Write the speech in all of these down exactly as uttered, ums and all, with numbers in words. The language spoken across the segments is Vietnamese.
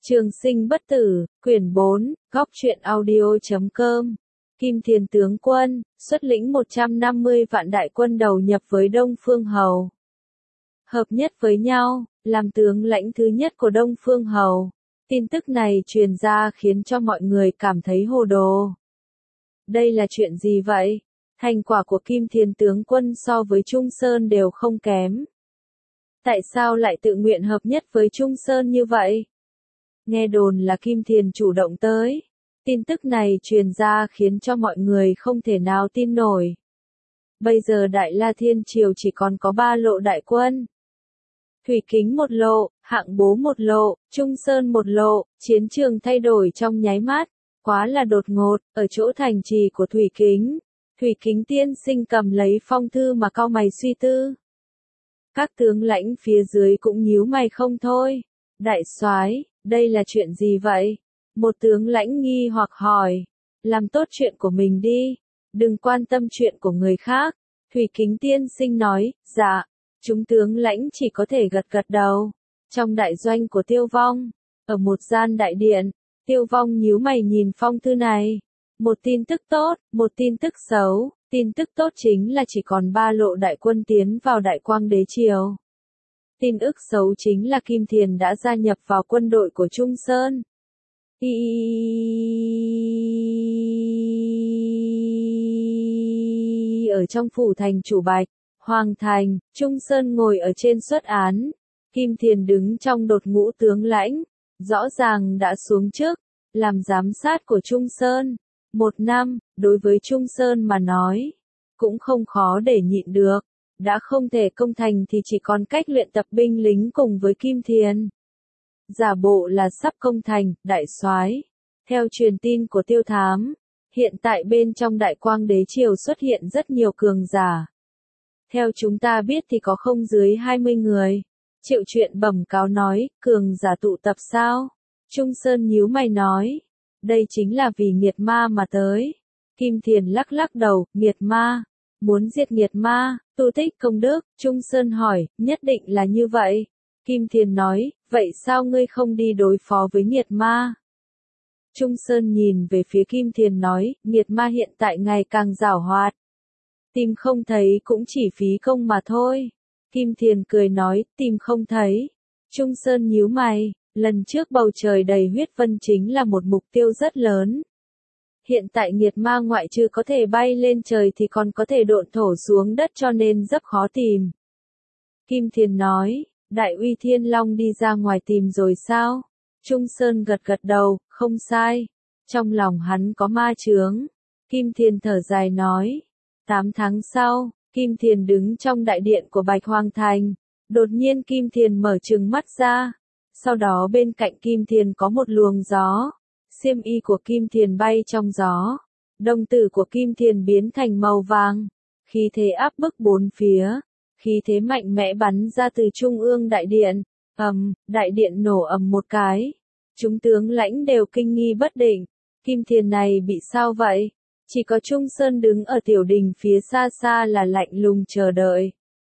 Trường sinh bất tử, quyển bốn, góc truyện audio chấm com. Kim Thiền tướng quân, xuất lĩnh một trăm năm mươi vạn đại quân đầu nhập với Đông Phương Hầu. Hợp nhất với nhau, làm tướng lãnh thứ nhất của Đông Phương Hầu. Tin tức này truyền ra khiến cho mọi người cảm thấy hồ đồ. Đây là chuyện gì vậy? Thành quả của Kim Thiền tướng quân so với Trung Sơn đều không kém. Tại sao lại tự nguyện hợp nhất với Trung Sơn như vậy? Nghe đồn là Kim Thiền chủ động tới. Tin tức này truyền ra khiến cho mọi người không thể nào tin nổi. Bây giờ Đại La Thiên Triều chỉ còn có ba lộ đại quân. Thủy Kính một lộ, Hạng Bố một lộ, Trung Sơn một lộ, chiến trường thay đổi trong nháy mắt. Quá là đột ngột, ở chỗ thành trì của Thủy Kính. Thủy Kính tiên sinh cầm lấy phong thư mà cau mày suy tư. Các tướng lãnh phía dưới cũng nhíu mày không thôi. Đại soái, đây là chuyện gì vậy? Một tướng lãnh nghi hoặc hỏi. Làm tốt chuyện của mình đi. Đừng quan tâm chuyện của người khác. Thủy Kính tiên sinh nói, dạ. Chúng tướng lãnh chỉ có thể gật gật đầu. Trong đại doanh của Tiêu Vong, ở một gian đại điện, Tiêu Vong nhíu mày nhìn phong thư này. Một tin tức tốt, một tin tức xấu. Tin tức tốt chính là chỉ còn ba lộ đại quân tiến vào Đại Quang Đế Triều. Tin ức xấu chính là Kim Thiền đã gia nhập vào quân đội của Trung Sơn. Ý... Ở trong phủ thành Chủ Bạch, Hoàng Thành, Trung Sơn ngồi ở trên suất án. Kim Thiền đứng trong đột ngũ tướng lãnh, rõ ràng đã xuống chức, làm giám sát của Trung Sơn. Một năm, đối với Trung Sơn mà nói, cũng không khó để nhịn được. Đã không thể công thành thì chỉ còn cách luyện tập binh lính cùng với Kim Thiền. Giả bộ là sắp công thành, đại soái. Theo truyền tin của Tiêu Thám, hiện tại bên trong Đại Quang Đế Triều xuất hiện rất nhiều cường giả. Theo chúng ta biết thì có không dưới hai mươi người. Triệu Chuyện bẩm cáo nói, cường giả tụ tập sao? Trung Sơn nhíu mày nói, đây chính là vì nghiệt ma mà tới. Kim Thiền lắc lắc đầu, nghiệt ma. Muốn diệt nghiệt ma, tu tích công đức. Trung Sơn hỏi, nhất định là như vậy. Kim Thiền nói, vậy sao ngươi không đi đối phó với nghiệt ma? Trung Sơn nhìn về phía Kim Thiền nói, nghiệt ma hiện tại ngày càng giảo hoạt. Tìm không thấy cũng chỉ phí công mà thôi. Kim Thiền cười nói, tìm không thấy. Trung Sơn nhíu mày, lần trước bầu trời đầy huyết vân chính là một mục tiêu rất lớn. Hiện tại nghiệt ma ngoại trừ có thể bay lên trời thì còn có thể độn thổ xuống đất cho nên rất khó tìm. Kim Thiền nói, Đại Uy Thiên Long đi ra ngoài tìm rồi sao? Trung Sơn gật gật đầu, không sai. Trong lòng hắn có ma chướng. Kim Thiền thở dài nói. Tám tháng sau, Kim Thiền đứng trong đại điện của Bạch Hoàng Thành. Đột nhiên Kim Thiền mở trừng mắt ra. Sau đó bên cạnh Kim Thiền có một luồng gió. Xiêm y của Kim Thiền bay trong gió. Đồng tử của Kim Thiền biến thành màu vàng. Khí thế áp bức bốn phía. Khí thế mạnh mẽ bắn ra từ trung ương đại điện. Ầm, đại điện nổ ầm một cái. Chúng tướng lãnh đều kinh nghi bất định. Kim Thiền này bị sao vậy? Chỉ có Trung Sơn đứng ở tiểu đình phía xa xa là lạnh lùng chờ đợi.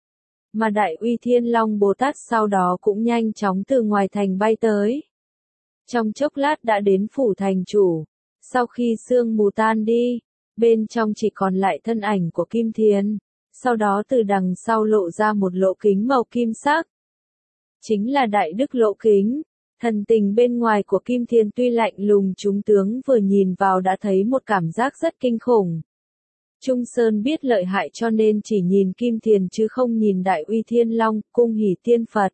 Mà Đại Uy Thiên Long Bồ Tát sau đó cũng nhanh chóng từ ngoài thành bay tới. Trong chốc lát đã đến phủ thành chủ. Sau khi sương mù tan đi, bên trong chỉ còn lại thân ảnh của Kim Thiền. Sau đó từ đằng sau lộ ra một lỗ kính màu kim sắc. Chính là Đại Đức lỗ kính. Thần tình bên ngoài của Kim Thiền tuy lạnh lùng, chúng tướng vừa nhìn vào đã thấy một cảm giác rất kinh khủng. Trung Sơn biết lợi hại cho nên chỉ nhìn Kim Thiền chứ không nhìn Đại Uy Thiên Long, cung hỷ tiên Phật.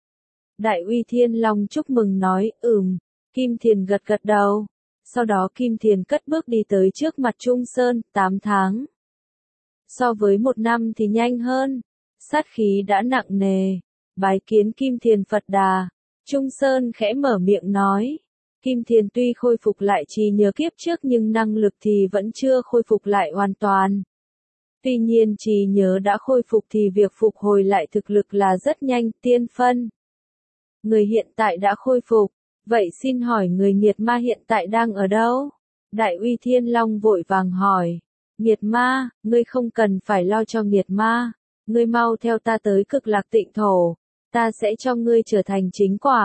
Đại Uy Thiên Long chúc mừng nói, ừm. Kim Thiền gật gật đầu. Sau đó Kim Thiền cất bước đi tới trước mặt Trung Sơn, tám tháng. So với một năm thì nhanh hơn. Sát khí đã nặng nề. Bái kiến Kim Thiền Phật Đà. Trung Sơn khẽ mở miệng nói. Kim Thiền tuy khôi phục lại trí nhớ kiếp trước nhưng năng lực thì vẫn chưa khôi phục lại hoàn toàn. Tuy nhiên trí nhớ đã khôi phục thì việc phục hồi lại thực lực là rất nhanh, tiên phân. Người hiện tại đã khôi phục. Vậy xin hỏi người nghiệt ma hiện tại đang ở đâu? Đại Uy Thiên Long vội vàng hỏi. Nghiệt ma, ngươi không cần phải lo cho nghiệt ma. Ngươi mau theo ta tới Cực Lạc Tịnh Thổ. Ta sẽ cho ngươi trở thành chính quả.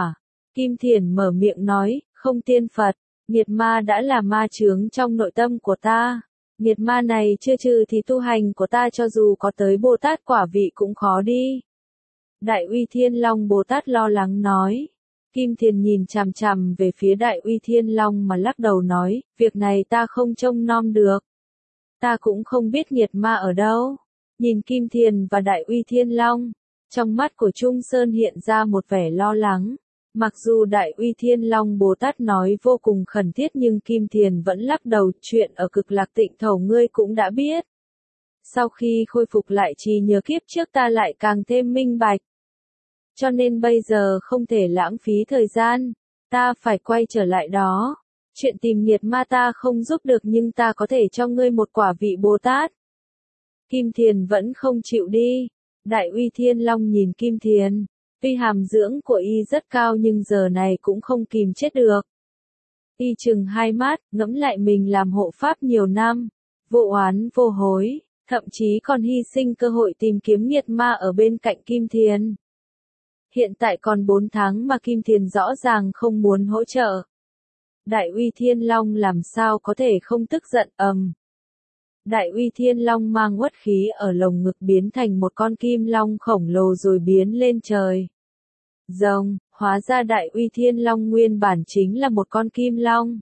Kim Thiền mở miệng nói, không tiên Phật, nghiệt ma đã là ma chướng trong nội tâm của ta. Nghiệt ma này chưa trừ thì tu hành của ta cho dù có tới Bồ Tát quả vị cũng khó đi. Đại Uy Thiên Long Bồ Tát lo lắng nói. Kim Thiền nhìn chằm chằm về phía Đại Uy Thiên Long mà lắc đầu nói, việc này ta không trông nom được. Ta cũng không biết nghiệt ma ở đâu. Nhìn Kim Thiền và Đại Uy Thiên Long, trong mắt của Trung Sơn hiện ra một vẻ lo lắng. Mặc dù Đại Uy Thiên Long Bồ Tát nói vô cùng khẩn thiết nhưng Kim Thiền vẫn lắc đầu, chuyện ở Cực Lạc Tịnh Thổ ngươi cũng đã biết. Sau khi khôi phục lại trí nhớ kiếp trước ta lại càng thêm minh bạch. Cho nên bây giờ không thể lãng phí thời gian, ta phải quay trở lại đó. Chuyện tìm nghiệt ma ta không giúp được nhưng ta có thể cho ngươi một quả vị Bồ Tát. Kim Thiền vẫn không chịu đi. Đại Uy Thiên Long nhìn Kim Thiền. Tuy hàm dưỡng của y rất cao nhưng giờ này cũng không kìm chết được. Y chừng hai mắt, ngẫm lại mình làm hộ pháp nhiều năm, vô oán vô hối, thậm chí còn hy sinh cơ hội tìm kiếm nghiệt ma ở bên cạnh Kim Thiền. Hiện tại còn bốn tháng mà Kim Thiền rõ ràng không muốn hỗ trợ. Đại Uy Thiên Long làm sao có thể không tức giận ầm. Đại Uy Thiên Long mang uất khí ở lồng ngực biến thành một con kim long khổng lồ rồi biến lên trời. Rồng, hóa ra Đại Uy Thiên Long nguyên bản chính là một con kim long.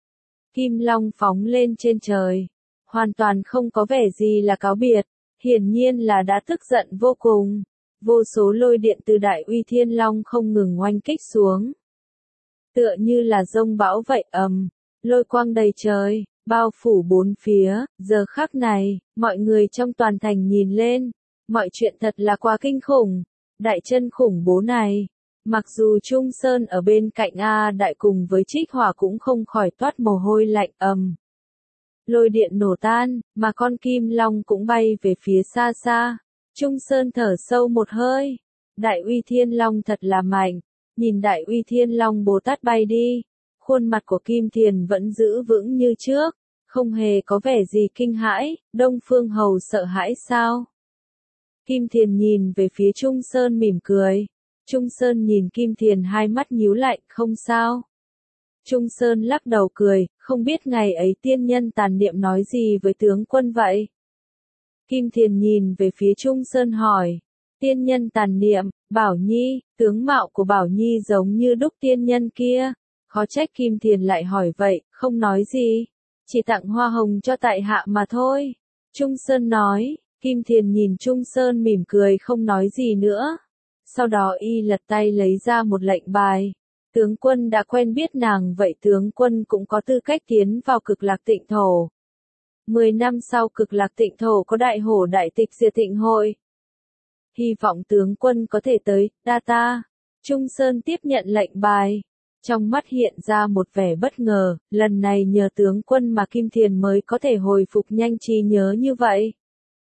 Kim long phóng lên trên trời, hoàn toàn không có vẻ gì là cáo biệt, hiển nhiên là đã tức giận vô cùng. Vô số lôi điện từ Đại Uy Thiên Long không ngừng oanh kích xuống. Tựa như là dông bão vậy ầm, lôi quang đầy trời, bao phủ bốn phía, giờ khắc này, mọi người trong toàn thành nhìn lên, mọi chuyện thật là quá kinh khủng, đại chân khủng bố này. Mặc dù Trung Sơn ở bên cạnh A Đại cùng với Trích Hỏa cũng không khỏi toát mồ hôi lạnh ầm. Lôi điện nổ tan, mà con kim long cũng bay về phía xa xa. Trung Sơn thở sâu một hơi. Đại Uy Thiên Long thật là mạnh. Nhìn Đại Uy Thiên Long Bồ Tát bay đi. Khuôn mặt của Kim Thiền vẫn giữ vững như trước. Không hề có vẻ gì kinh hãi. Đông Phương Hầu sợ hãi sao? Kim Thiền nhìn về phía Trung Sơn mỉm cười. Trung Sơn nhìn Kim Thiền hai mắt nhíu lại, không sao. Trung Sơn lắc đầu cười, không biết ngày ấy tiên nhân tàn niệm nói gì với tướng quân vậy? Kim Thiền nhìn về phía Trung Sơn hỏi. Tiên nhân tàn niệm, Bảo Nhi, tướng mạo của Bảo Nhi giống như đúc tiên nhân kia. Khó trách Kim Thiền lại hỏi vậy, không nói gì. Chỉ tặng hoa hồng cho tại hạ mà thôi. Trung Sơn nói. Kim Thiền nhìn Trung Sơn mỉm cười không nói gì nữa. Sau đó y lật tay lấy ra một lệnh bài. Tướng quân đã quen biết nàng vậy tướng quân cũng có tư cách tiến vào Cực Lạc Tịnh Thổ. Mười năm sau Cực Lạc Tịnh Thổ có đại hổ đại tịch diệt thịnh hội. Hy vọng tướng quân có thể tới, đa ta. Trung Sơn tiếp nhận lệnh bài. Trong mắt hiện ra một vẻ bất ngờ, lần này nhờ tướng quân mà Kim Thiền mới có thể hồi phục nhanh trí nhớ như vậy.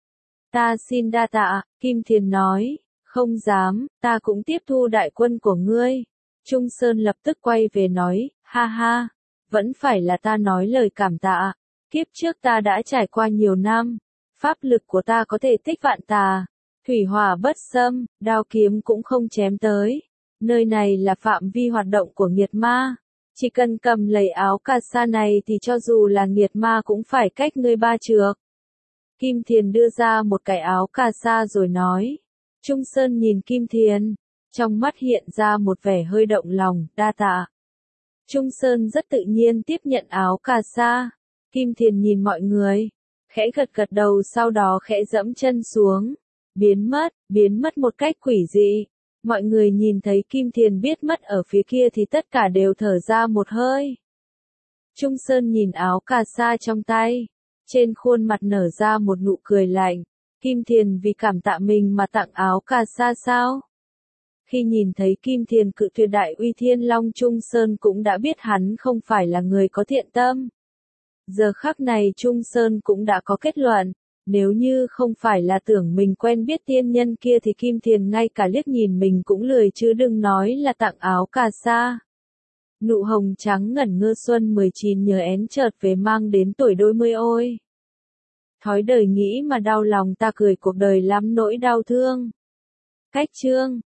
Ta xin đa tạ, Kim Thiền nói, không dám, ta cũng tiếp thu đại quân của ngươi. Trung Sơn lập tức quay về nói, ha ha, vẫn phải là ta nói lời cảm tạ. Kiếp trước ta đã trải qua nhiều năm, pháp lực của ta có thể tích vạn tà, thủy hỏa bất xâm, đao kiếm cũng không chém tới. Nơi này là phạm vi hoạt động của nghiệt ma. Chỉ cần cầm lấy áo cà sa này thì cho dù là nghiệt ma cũng phải cách ngươi ba trượng. Kim Thiền đưa ra một cái áo cà sa rồi nói. Trung Sơn nhìn Kim Thiền, trong mắt hiện ra một vẻ hơi động lòng, đa tạ. Trung Sơn rất tự nhiên tiếp nhận áo cà sa. Kim Thiền nhìn mọi người, khẽ gật gật đầu sau đó khẽ dẫm chân xuống. Biến mất, biến mất một cách quỷ dị. Mọi người nhìn thấy Kim Thiền biết mất ở phía kia thì tất cả đều thở ra một hơi. Trung Sơn nhìn áo cà sa trong tay. Trên khuôn mặt nở ra một nụ cười lạnh. Kim Thiền vì cảm tạ mình mà tặng áo cà sa sao? Khi nhìn thấy Kim Thiền cự tuyệt Đại Uy Thiên Long Trung Sơn cũng đã biết hắn không phải là người có thiện tâm. Giờ khắc này Trung Sơn cũng đã có kết luận. Nếu như không phải là tưởng mình quen biết tiên nhân kia thì Kim Thiền ngay cả liếc nhìn mình cũng lười chứ đừng nói là tặng áo cà sa. Nụ hồng trắng ngẩn ngơ xuân mười chín nhớ én chợt về mang đến tuổi đôi mươi ôi. Thói đời nghĩ mà đau lòng ta cười cuộc đời lắm nỗi đau thương. Cách chương